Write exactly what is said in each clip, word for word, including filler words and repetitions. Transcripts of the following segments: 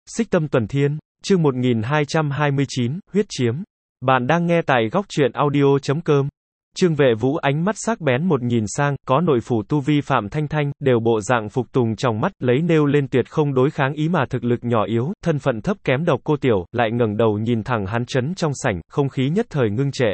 Xích Tâm Tuần Thiên, chương một nghìn hai trăm hai mươi chín, huyết chiếm. Bạn đang nghe tại góc truyện audio chấm com. Trương Vệ Vũ ánh mắt sắc bén một nhìn sang, có nội phủ tu vi Phạm Thanh Thanh, đều bộ dạng phục tùng trong mắt, lấy nêu lên tuyệt không đối kháng ý mà thực lực nhỏ yếu, thân phận thấp kém Độc Cô Tiểu, lại ngẩng đầu nhìn thẳng hắn chấn trong sảnh, không khí nhất thời ngưng trệ.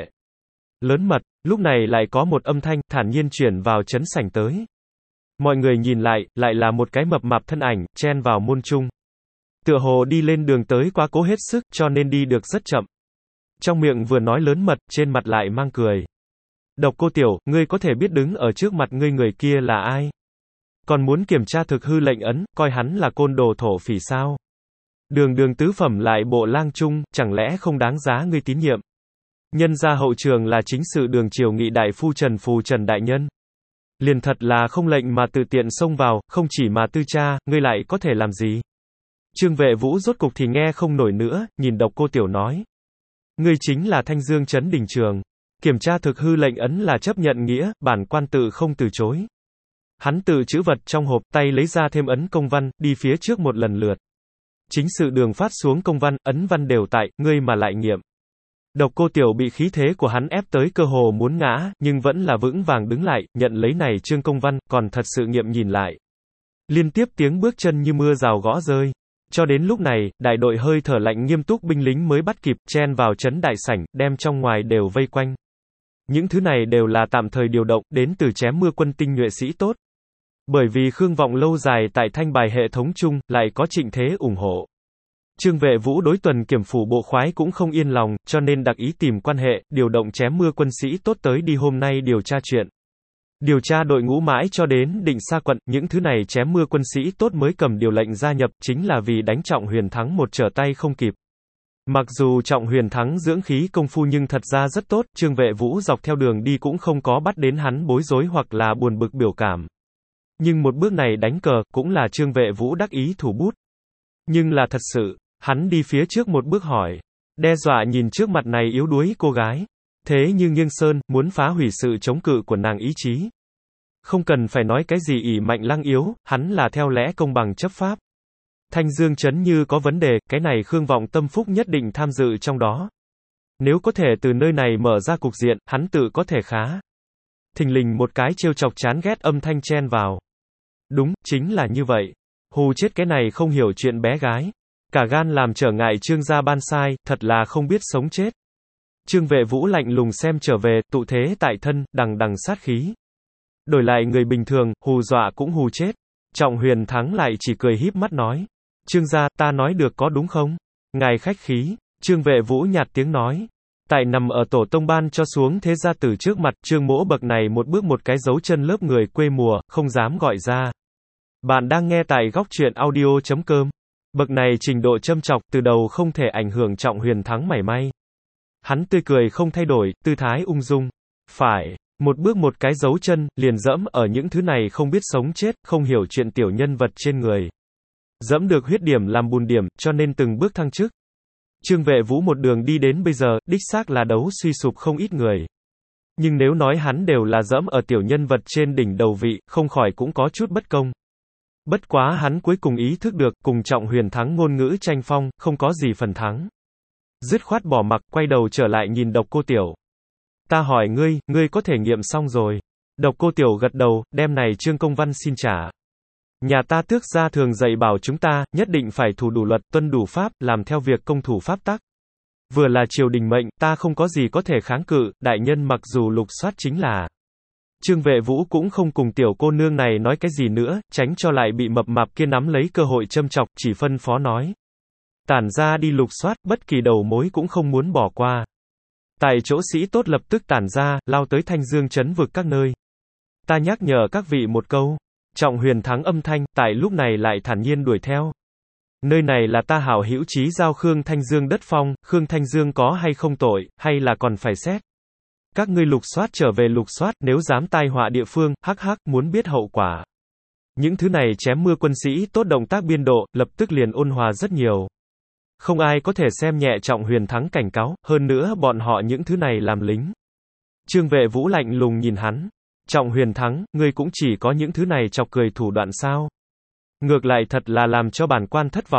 Lớn mật, lúc này lại có một âm thanh, thản nhiên chuyển vào chấn sảnh tới. Mọi người nhìn lại, lại là một cái mập mạp thân ảnh, chen vào môn trung. Tựa hồ đi lên đường tới quá cố hết sức, cho nên đi được rất chậm. Trong miệng vừa nói lớn mật, trên mặt lại mang cười. Độc Cô Tiểu, ngươi có thể biết đứng ở trước mặt ngươi người kia là ai? Còn muốn kiểm tra thực hư lệnh ấn, coi hắn là côn đồ thổ phỉ sao? Đường đường tứ phẩm lại bộ lang trung, chẳng lẽ không đáng giá ngươi tín nhiệm? Nhân gia hậu trường là chính sự đường triều nghị đại phu Trần Phù Trần đại nhân. Liền thật là không lệnh mà tự tiện xông vào, không chỉ mà tư tra, ngươi lại có thể làm gì? Trương Vệ Vũ rốt cục thì nghe không nổi nữa, nhìn Độc Cô Tiểu nói. Ngươi chính là Thanh Dương trấn đình trường. Kiểm tra thực hư lệnh ấn là chấp nhận nghĩa, bản quan tự không từ chối. Hắn tự chữ vật trong hộp, tay lấy ra thêm ấn công văn, đi phía trước một lần lượt. Chính sự đường phát xuống công văn, ấn văn đều tại, ngươi mà lại nghiệm. Độc Cô Tiểu bị khí thế của hắn ép tới cơ hồ muốn ngã, nhưng vẫn là vững vàng đứng lại, nhận lấy này chương công văn, còn thật sự nghiệm nhìn lại. Liên tiếp tiếng bước chân như mưa rào gõ rơi. Cho đến lúc này, đại đội hơi thở lạnh nghiêm túc binh lính mới bắt kịp, chen vào trấn đại sảnh, đem trong ngoài đều vây quanh. Những thứ này đều là tạm thời điều động, đến từ chém mưa quân tinh nhuệ sĩ tốt. Bởi vì Khương Vọng lâu dài tại thanh bài hệ thống chung, lại có Trịnh Thế ủng hộ. Trương Vệ Vũ đối tuần kiểm phủ bộ khoái cũng không yên lòng, cho nên đặc ý tìm quan hệ, điều động chém mưa quân sĩ tốt tới đi hôm nay điều tra chuyện. Điều tra đội ngũ mãi cho đến Định Sa quận, những thứ này chém mưa quân sĩ tốt mới cầm điều lệnh gia nhập, chính là vì đánh Trọng Huyền Thắng một trở tay không kịp. Mặc dù Trọng Huyền Thắng dưỡng khí công phu nhưng thật ra rất tốt, Trương Vệ Vũ dọc theo đường đi cũng không có bắt đến hắn bối rối hoặc là buồn bực biểu cảm. Nhưng một bước này đánh cờ, cũng là Trương Vệ Vũ đắc ý thủ bút. Nhưng là thật sự, hắn đi phía trước một bước hỏi, đe dọa nhìn trước mặt này yếu đuối cô gái. Thế nhưng Nghiêng Sơn, muốn phá hủy sự chống cự của nàng ý chí. Không cần phải nói cái gì ỷ mạnh lăng yếu, hắn là theo lẽ công bằng chấp pháp. Thanh Dương trấn như có vấn đề, cái này Khương Vọng tâm phúc nhất định tham dự trong đó. Nếu có thể từ nơi này mở ra cục diện, hắn tự có thể khá. Thình lình một cái trêu chọc chán ghét âm thanh chen vào. Đúng, chính là như vậy. Hù chết cái này không hiểu chuyện bé gái. Cả gan làm trở ngại Trương gia ban sai, thật là không biết sống chết. Trương Vệ Vũ lạnh lùng xem trở về, tụ thế tại thân, đằng đằng sát khí. Đổi lại người bình thường, hù dọa cũng hù chết. Trọng Huyền Thắng lại chỉ cười híp mắt nói. Trương gia, ta nói được có đúng không? Ngài khách khí. Trương Vệ Vũ nhạt tiếng nói. Tại nằm ở tổ tông ban cho xuống thế gia tử trước mặt, Trương mỗ bậc này một bước một cái dấu chân lớp người quê mùa, không dám gọi ra. Bạn đang nghe tại góc truyện audio chấm com. Bậc này trình độ châm chọc, từ đầu không thể ảnh hưởng Trọng Huyền Thắng mảy may. Hắn tươi cười không thay đổi, tư thái ung dung. Phải, một bước một cái dấu chân, liền dẫm ở những thứ này không biết sống chết, không hiểu chuyện tiểu nhân vật trên người. Dẫm được huyết điểm làm bùn điểm, cho nên từng bước thăng chức. Trương Vệ Vũ một đường đi đến bây giờ, đích xác là đấu suy sụp không ít người. Nhưng nếu nói hắn đều là dẫm ở tiểu nhân vật trên đỉnh đầu vị, không khỏi cũng có chút bất công. Bất quá hắn cuối cùng ý thức được, cùng Trọng Huyền Thắng ngôn ngữ tranh phong, không có gì phần thắng. Dứt khoát bỏ mặc, quay đầu trở lại nhìn Độc Cô Tiểu. Ta hỏi ngươi, ngươi có thể nghiệm xong rồi. Độc Cô Tiểu gật đầu, đem này chương công văn xin trả. Nhà ta tước gia thường dạy bảo chúng ta, nhất định phải thủ đủ luật, tuân đủ pháp, làm theo việc công thủ pháp tắc. Vừa là triều đình mệnh, ta không có gì có thể kháng cự, đại nhân mặc dù lục soát chính là. Trương Vệ Vũ cũng không cùng tiểu cô nương này nói cái gì nữa, tránh cho lại bị mập mạp kia nắm lấy cơ hội châm chọc, chỉ phân phó nói. Tản ra đi lục soát, bất kỳ đầu mối cũng không muốn bỏ qua. Tại chỗ sĩ tốt lập tức tản ra, lao tới Thanh Dương trấn vực các nơi. Ta nhắc nhở các vị một câu. Trọng Huyền Thắng âm thanh, tại lúc này lại thản nhiên đuổi theo. Nơi này là ta hảo hữu chí giao Khương Thanh Dương đất phong, Khương Thanh Dương có hay không tội, hay là còn phải xét. Các ngươi lục soát trở về lục soát, nếu dám tai họa địa phương, hắc hắc, muốn biết hậu quả. Những thứ này chém mưa quân sĩ tốt động tác biên độ, lập tức liền ôn hòa rất nhiều. Không ai có thể xem nhẹ Trọng Huyền Thắng cảnh cáo, hơn nữa bọn họ những thứ này làm lính. Trương Vệ Vũ lạnh lùng nhìn hắn. Trọng Huyền Thắng, ngươi cũng chỉ có những thứ này chọc cười thủ đoạn sao? Ngược lại thật là làm cho bản quan thất vọng.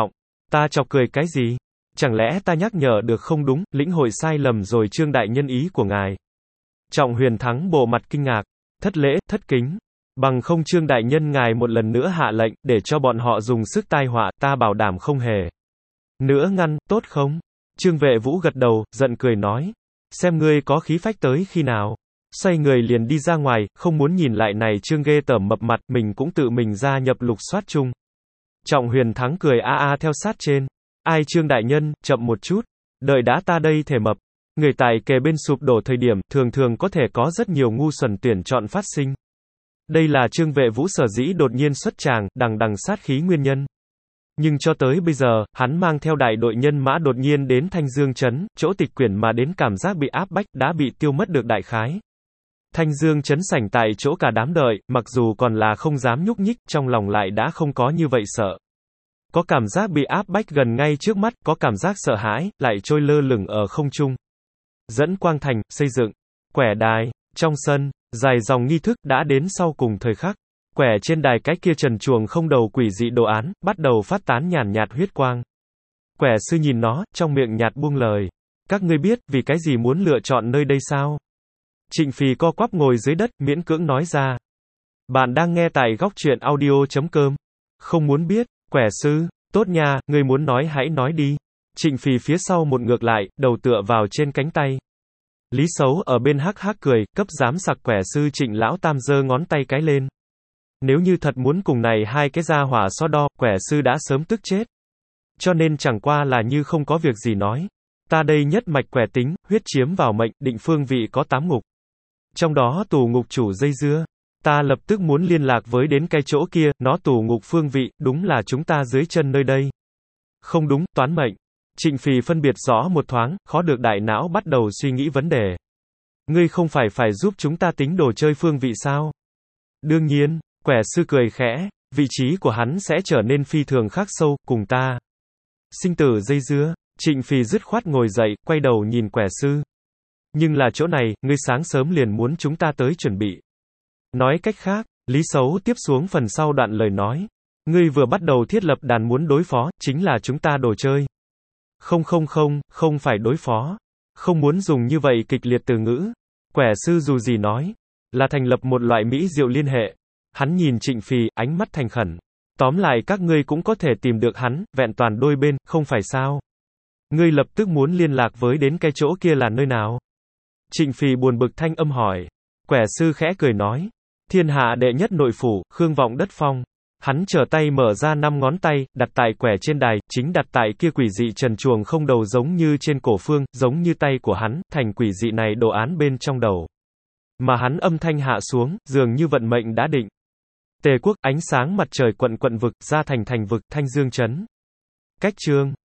Ta chọc cười cái gì? Chẳng lẽ ta nhắc nhở được không đúng, lĩnh hội sai lầm rồi Trương đại nhân ý của ngài. Trọng Huyền Thắng bộ mặt kinh ngạc, thất lễ, thất kính. Bằng không Trương đại nhân ngài một lần nữa hạ lệnh, để cho bọn họ dùng sức tai họa, ta bảo đảm không hề. Nữa ngăn, tốt không? Trương Vệ Vũ gật đầu, giận cười nói. Xem ngươi có khí phách tới khi nào. Xoay người liền đi ra ngoài, không muốn nhìn lại này Trương ghê tởm mập mặt, mình cũng tự mình gia nhập lục soát chung. Trọng Huyền Thắng cười a a theo sát trên. Ai Trương đại nhân, chậm một chút. Đợi đã ta đây thể mập. Người tài kề bên sụp đổ thời điểm, thường thường có thể có rất nhiều ngu xuẩn tuyển chọn phát sinh. Đây là Trương Vệ Vũ sở dĩ đột nhiên xuất tràng, đằng đằng sát khí nguyên nhân. Nhưng cho tới bây giờ, hắn mang theo đại đội nhân mã đột nhiên đến Thanh Dương Trấn, chỗ tịch quyển mà đến cảm giác bị áp bách, đã bị tiêu mất được đại khái. Thanh Dương Trấn sảnh tại chỗ cả đám đợi, mặc dù còn là không dám nhúc nhích, trong lòng lại đã không có như vậy sợ. Có cảm giác bị áp bách gần ngay trước mắt, có cảm giác sợ hãi, lại trôi lơ lửng ở không trung. Dẫn Quang Thành, xây dựng, quẻ đài, trong sân, dài dòng nghi thức đã đến sau cùng thời khắc. Quẻ trên đài cái kia trần truồng không đầu quỷ dị đồ án, bắt đầu phát tán nhàn nhạt huyết quang. Quẻ sư nhìn nó, trong miệng nhạt buông lời. Các ngươi biết, vì cái gì muốn lựa chọn nơi đây sao? Trịnh Phì co quắp ngồi dưới đất, miễn cưỡng nói ra. Bạn đang nghe tại góc truyện audio chấm com. Không muốn biết, quẻ sư, tốt nha, ngươi muốn nói hãy nói đi. Trịnh Phì phía sau một ngược lại, đầu tựa vào trên cánh tay. Lý Sấu ở bên hắc hắc cười, cấp giám sặc quẻ sư Trịnh lão tam giơ ngón tay cái lên. Nếu như thật muốn cùng này hai cái gia hỏa so đo, quẻ sư đã sớm tức chết. Cho nên chẳng qua là như không có việc gì nói. Ta đây nhất mạch quẻ tính, huyết chiếm vào mệnh, định phương vị có tám ngục. Trong đó tù ngục chủ dây dưa. Ta lập tức muốn liên lạc với đến cái chỗ kia, nó tù ngục phương vị, đúng là chúng ta dưới chân nơi đây. Không đúng, toán mệnh. Trịnh Phì phân biệt rõ một thoáng, khó được đại não bắt đầu suy nghĩ vấn đề. Ngươi không phải phải giúp chúng ta tính đồ chơi phương vị sao? Đương nhiên, quẻ sư cười khẽ, vị trí của hắn sẽ trở nên phi thường khắc sâu, cùng ta. Sinh tử dây dưa, Trịnh Phì dứt khoát ngồi dậy, quay đầu nhìn quẻ sư. Nhưng là chỗ này, ngươi sáng sớm liền muốn chúng ta tới chuẩn bị. Nói cách khác, Lý Sấu tiếp xuống phần sau đoạn lời nói. Ngươi vừa bắt đầu thiết lập đàn muốn đối phó, chính là chúng ta đồ chơi. Không không không, không phải đối phó. Không muốn dùng như vậy kịch liệt từ ngữ. Quẻ sư dù gì nói, là thành lập một loại mỹ diệu liên hệ. Hắn nhìn Trịnh Phì, ánh mắt thành khẩn. Tóm lại các ngươi cũng có thể tìm được hắn, vẹn toàn đôi bên, không phải sao? Ngươi lập tức muốn liên lạc với đến cái chỗ kia là nơi nào? Trịnh Phì buồn bực thanh âm hỏi. Quẻ sư khẽ cười nói. Thiên hạ đệ nhất nội phủ, Khương Vọng Đất Phong. Hắn trở tay mở ra năm ngón tay, đặt tại quẻ trên đài, chính đặt tại kia quỷ dị trần truồng không đầu giống như trên cổ phương, giống như tay của hắn, thành quỷ dị này đồ án bên trong đầu. Mà hắn âm thanh hạ xuống, dường như vận mệnh đã định. Tề quốc, ánh sáng mặt trời quận quận vực, ra thành thành vực, Thanh Dương Trấn. Cách chương